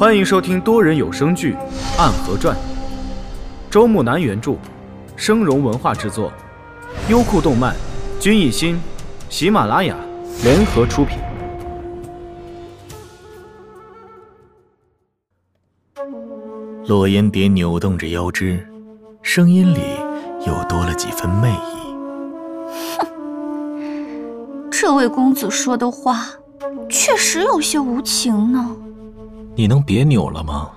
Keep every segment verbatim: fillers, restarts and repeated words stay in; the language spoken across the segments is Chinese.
欢迎收听多人有声剧《暗河传》，周木南原著，生荣文化制作，优酷动漫、君艺心、喜马拉雅联合出品。 落烟蝶扭动着腰肢，声音里又多了几分媚意。 哼，这位公子说的话确实有些无情呢。 你能别扭了吗？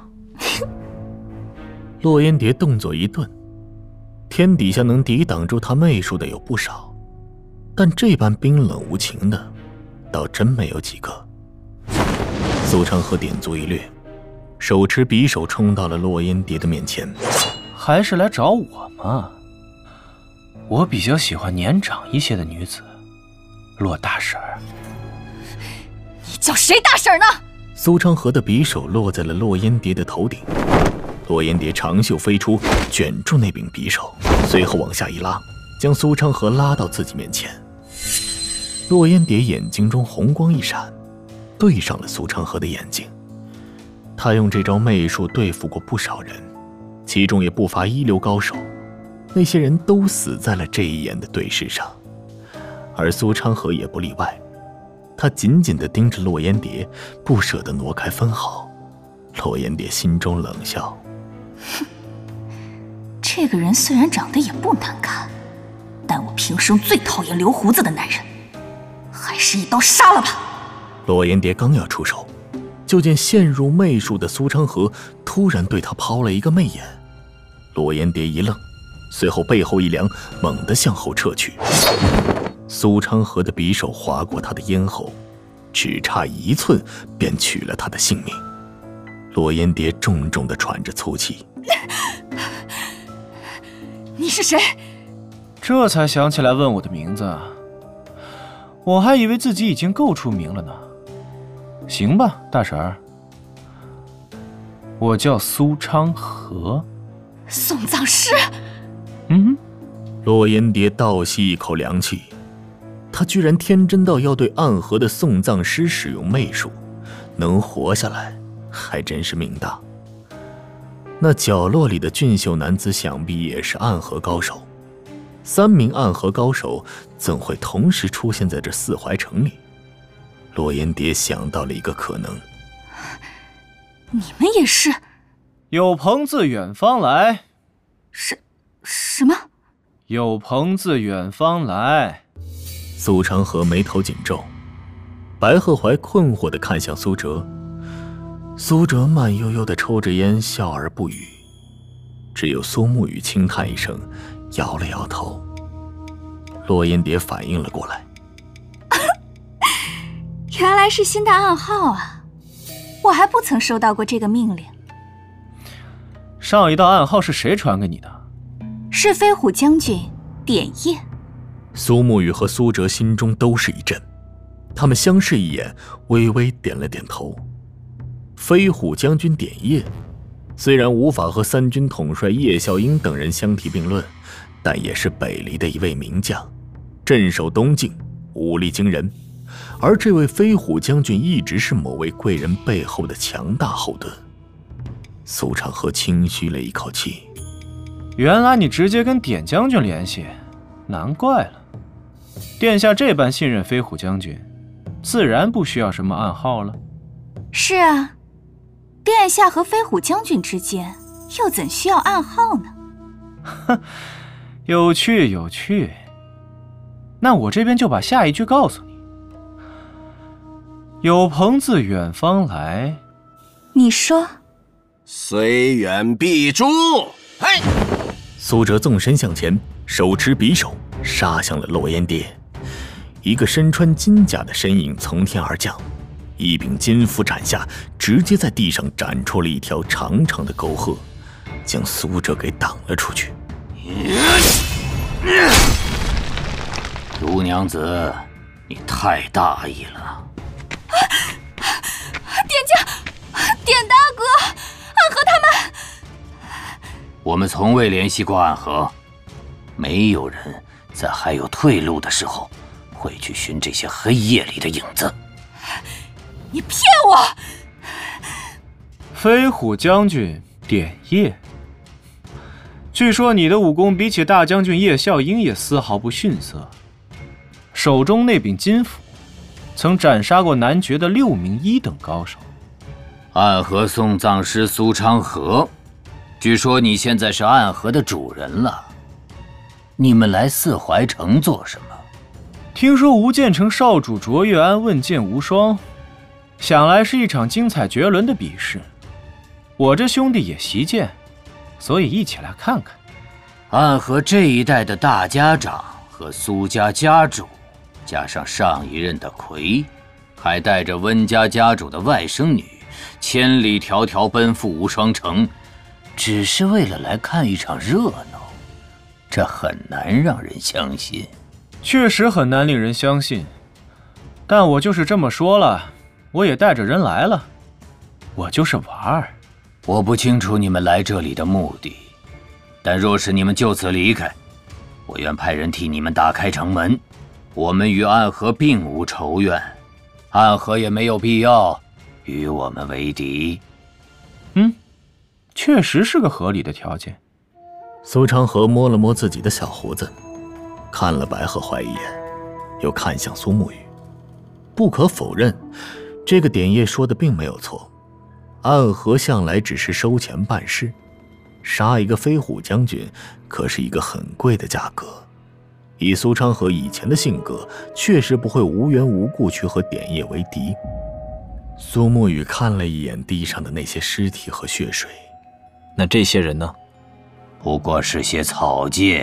落烟蝶动作一顿，天底下能抵挡住他媚术的有不少，但这般冰冷无情的倒真没有几个。苏昌河点足一掠，手持匕首冲到了落烟蝶的面前。 还是来找我吗？我比较喜欢年长一些的女子。洛大婶儿， 你叫谁大婶呢？ 苏昌河的匕首落在了落烟蝶的头顶，落烟蝶长袖飞出，卷住那柄匕首，随后往下一拉，将苏昌河拉到自己面前。落烟蝶眼睛中红光一闪，对上了苏昌河的眼睛。他用这招媚术对付过不少人，其中也不乏一流高手，那些人都死在了这一眼的对视上，而苏昌河也不例外。他紧紧地盯着落烟蝶，不舍得挪开分毫。落烟蝶心中冷笑， 哼，这个人虽然长得也不难看，但我平生最讨厌留胡子的男人，还是一刀杀了他。 落烟蝶刚要出手，就见陷入媚术的苏昌河突然对他抛了一个媚眼。落烟蝶一愣，随后背后一凉，猛地向后撤去。苏昌河的匕首划过他的咽喉，只差一寸便取了他的性命。落烟蝶重重地喘着粗气。 你是谁？ 这才想起来问我的名字，我还以为自己已经够出名了呢。行吧，大婶儿，我叫苏昌河。 送葬师？ 嗯。 落烟蝶倒吸一口凉气，他居然天真到要对暗河的送葬师使用媚术，能活下来还真是命大。那角落里的俊秀男子想必也是暗河高手，三名暗河高手怎会同时出现在这四怀城里？落烟蝶想到了一个可能。 你们也是？ 有朋自远方来。 什什么？ 有朋自远方来。 苏昌河眉头紧皱，白鹤怀困惑地看向苏哲。苏哲慢悠悠地抽着烟，笑而不语。只有苏沐雨轻叹一声，摇了摇头。落烟蝶反应了过来， 原来是新的暗号啊，我还不曾收到过这个命令。 上一道暗号是谁传给你的？ 是飞虎将军点叶。 苏沐雨和苏哲心中都是一震，他们相视一眼，微微点了点头。飞虎将军点叶虽然无法和三军统帅叶啸英等人相提并论，但也是北离的一位名将，镇守东境，武力惊人。而这位飞虎将军一直是某位贵人背后的强大后盾。苏昌河轻吁了一口气， 原来你直接跟点将军联系，难怪了。殿下这般信任飞虎将军，自然不需要什么暗号了。 是啊，殿下和飞虎将军之间又怎需要暗号呢？ 哼，有趣有趣。那我这边就把下一句告诉你。有朋自远方来。 你说。 虽远必诛。嘿！ 苏哲纵身向前，手持匕首杀向了落烟蝶。一个身穿金甲的身影从天而降，一柄金斧斩下，直接在地上斩出了一条长长的沟壑，将苏哲给挡了出去。 毒娘子，你太大意了。 啊！点将，点大哥，暗河他们。 我们从未联系过暗河，没有人在还有退路的时候会去寻这些黑夜里的影子。 你骗我！ 飞虎将军典业。据说你的武功比起大将军叶笑英也丝毫不逊色，手中那柄金斧曾斩杀过男爵的六名一等高手。 暗河送葬师苏昌河，据说你现在是暗河的主人了。你们来四怀城做什么？ 听说吴建城少主卓越安问剑无双，想来是一场精彩绝伦的比试。我这兄弟也习剑，所以一起来看看。 暗河这一代的大家长和苏家家主，加上上一任的魁，还带着温家家主的外甥女，千里迢迢奔赴无双城，只是为了来看一场热闹，这很难让人相信。 确实很难令人相信，但我就是这么说了，我也带着人来了，我就是玩儿。 我不清楚你们来这里的目的，但若是你们就此离开，我愿派人替你们打开城门。我们与暗河并无仇怨，暗河也没有必要与我们为敌。 嗯，确实是个合理的条件。 苏昌河摸了摸自己的小胡子，看了白鹤怀一眼，又看向苏沐雨。不可否认，这个典业说的并没有错。暗河向来只是收钱办事，杀一个飞虎将军可是一个很贵的价格。以苏昌河以前的性格，确实不会无缘无故去和典业为敌。苏沐雨看了一眼地上的那些尸体和血水， 那这些人呢？ 不过是些草芥。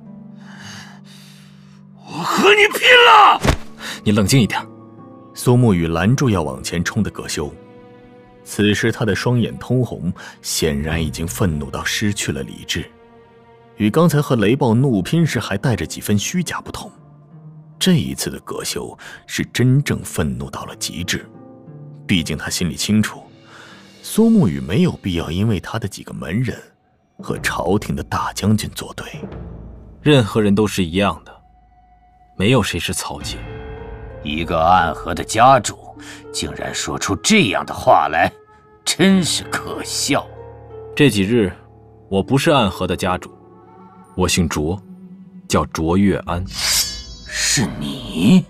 我和你拼了！ 你冷静一点。苏沐雨拦住要往前冲的葛修，此时他的双眼通红，显然已经愤怒到失去了理智，与刚才和雷暴怒拼时还带着几分虚假不同，这一次的葛修是真正愤怒到了极致。毕竟他心里清楚，苏沐雨没有必要因为他的几个门人和朝廷的大将军作对。 任何人都是一样的，没有谁是草芥。 一个暗河的家主竟然说出这样的话来，真是可笑。 这几日我不是暗河的家主，我姓卓，叫卓越安。 是你？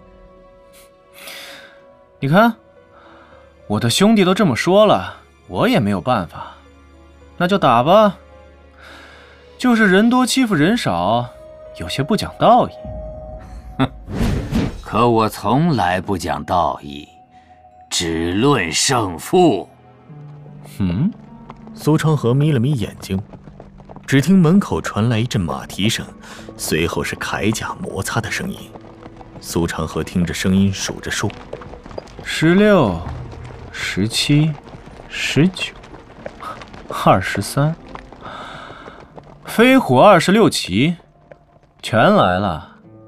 你看，我的兄弟都这么说了，我也没有办法，那就打吧。就是人多欺负人少，有些不讲道义。 哼，可我从来不讲道义，只论胜负。 嗯， 苏昌河眯了眯眼睛，只听门口传来一阵马蹄声，随后是铠甲摩擦的声音。苏昌河听着声音数着数： 十六、十七、十九、二十三。飞虎二十六骑，全来了。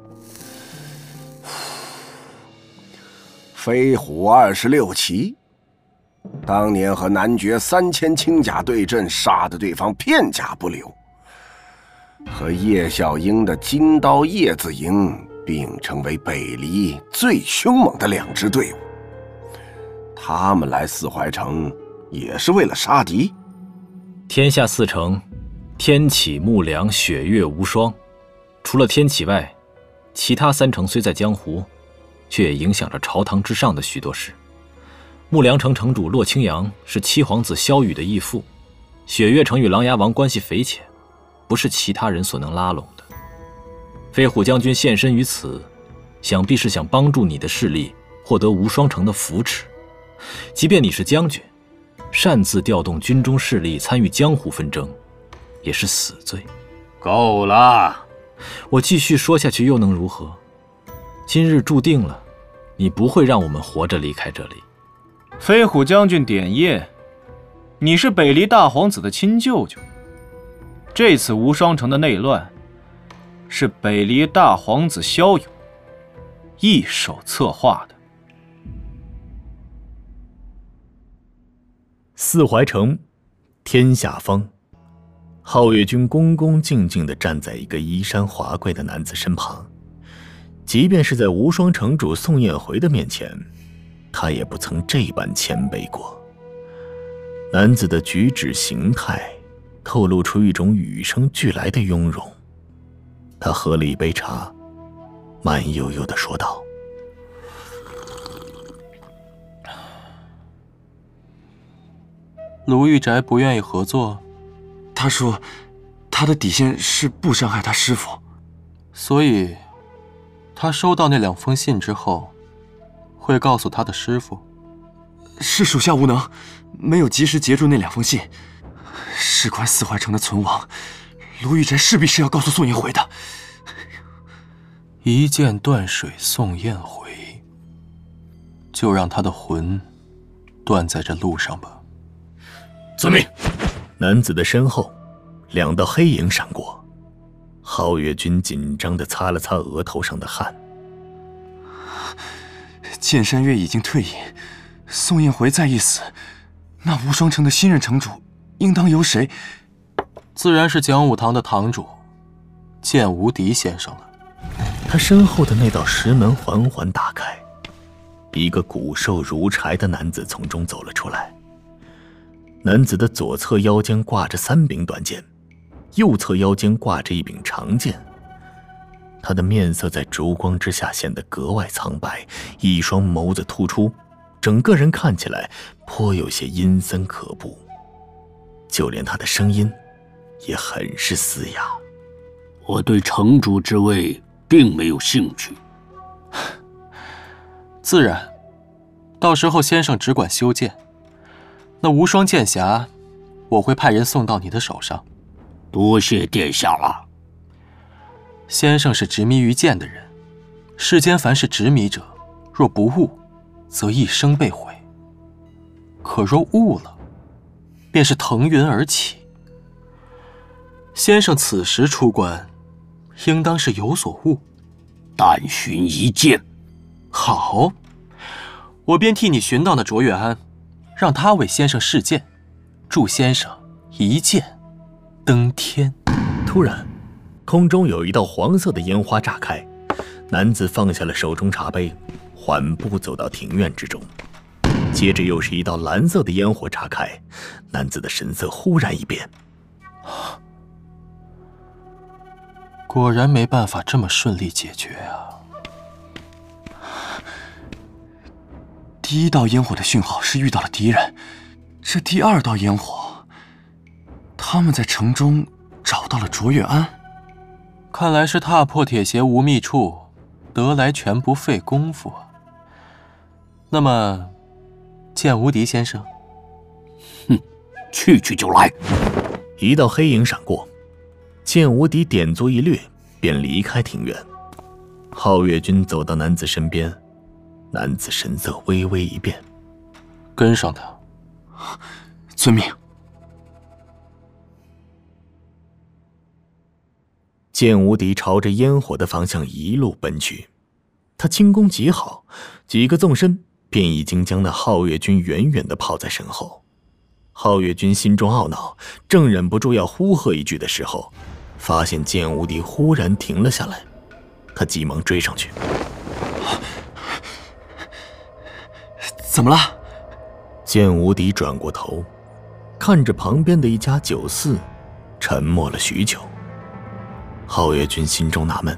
飞虎二十六骑，当年和男爵三千轻甲对阵，杀得对方片甲不留，和叶小英的金刀叶子营并称为北离最凶猛的两支队伍。他们来四怀城也是为了杀敌。 天下四城，天启、木良、雪月、无双，除了天启外，其他三城虽在江湖，却也影响着朝堂之上的许多事。木良城城主骆青阳是七皇子萧雨的义父，雪月城与琅琊王关系匪浅，不是其他人所能拉拢的。飞虎将军现身于此，想必是想帮助你的势力获得无双城的扶持。即便你是将军，擅自调动军中势力参与江湖纷争，也是死罪。 够了！ 我继续说下去又能如何？今日注定了，你不会让我们活着离开这里。 飞虎将军典业，你是北离大皇子的亲舅舅。这次无双城的内乱，是北离大皇子萧勇一手策划的。 四怀城，天下方，皓月君恭恭敬敬地站在一个衣衫华贵的男子身旁，即便是在无双城主宋彦回的面前，他也不曾这般谦卑过。 男子的举止形态透露出一种与生俱来的雍容。他喝了一杯茶，慢悠悠地说道： 卢玉宅不愿意合作， 他说他的底线是不伤害他师父， 所以他收到那两封信之后会告诉他的师父。 是属下无能，没有及时截住那两封信。事关四怀城的存亡，卢玉宅势必是要告诉宋颜回的。 一剑断水送燕回，就让他的魂断在这路上吧。 遵命。男子的身后，两道黑影闪过。皓月君紧张地擦了擦额头上的汗。 剑山月已经退隐，宋燕回再一死，那无双城的新任城主应当由谁？ 自然是讲武堂的堂主剑无敌先生了。 他身后的那道石门缓缓打开，一个骨瘦如柴的男子从中走了出来。男子的左侧腰间挂着三柄短剑，右侧腰间挂着一柄长剑。他的面色在烛光之下显得格外苍白，一双眸子突出，整个人看起来颇有些阴森可怖。就连他的声音也很是嘶哑。 我对城主之位并没有兴趣。 自然，到时候先生只管修剑，那无双剑匣我会派人送到你的手上。 多谢殿下了。 先生是执迷于剑的人，世间凡是执迷者，若不悟，则一生被毁；可若悟了，便是腾云而起。先生此时出关，应当是有所悟。 但寻一剑。 好，我便替你寻到那卓越安，让他为先生试剑，助先生一剑登天。 突然，空中有一道黄色的烟花炸开，男子放下了手中茶杯，缓步走到庭院之中。接着又是一道蓝色的烟火炸开，男子的神色忽然一变。 果然没办法这么顺利解决啊！ 第一道烟火的讯号是遇到了敌人，这第二道烟火，他们在城中找到了卓越安。 看来是踏破铁鞋无觅处，得来全不费功夫啊。那么，剑无敌先生， 哼，去去就来。 一道黑影闪过，剑无敌点足一掠，便离开庭院。皓月君走到男子身边，男子神色微微一变。 跟上他。 遵命。 剑无敌朝着烟火的方向一路奔去，他轻功极好，几个纵身便已经将那皓月君远远地抛在身后。皓月君心中懊恼，正忍不住要呼喝一句的时候，发现剑无敌忽然停了下来，他急忙追上去。 怎么了？ 剑无敌转过头，看着旁边的一家酒肆，沉默了许久。皓月君心中纳闷，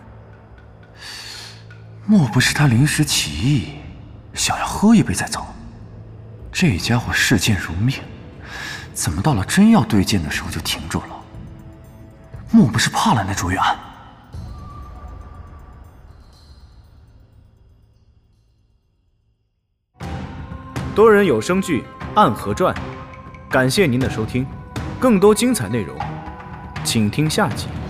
莫不是他临时起意，想要喝一杯再走？这家伙视剑如命，怎么到了真要对剑的时候就停住了？莫不是怕了那卓越安？ 多人有声剧《暗河传》，感谢您的收听，更多精彩内容，请听下集。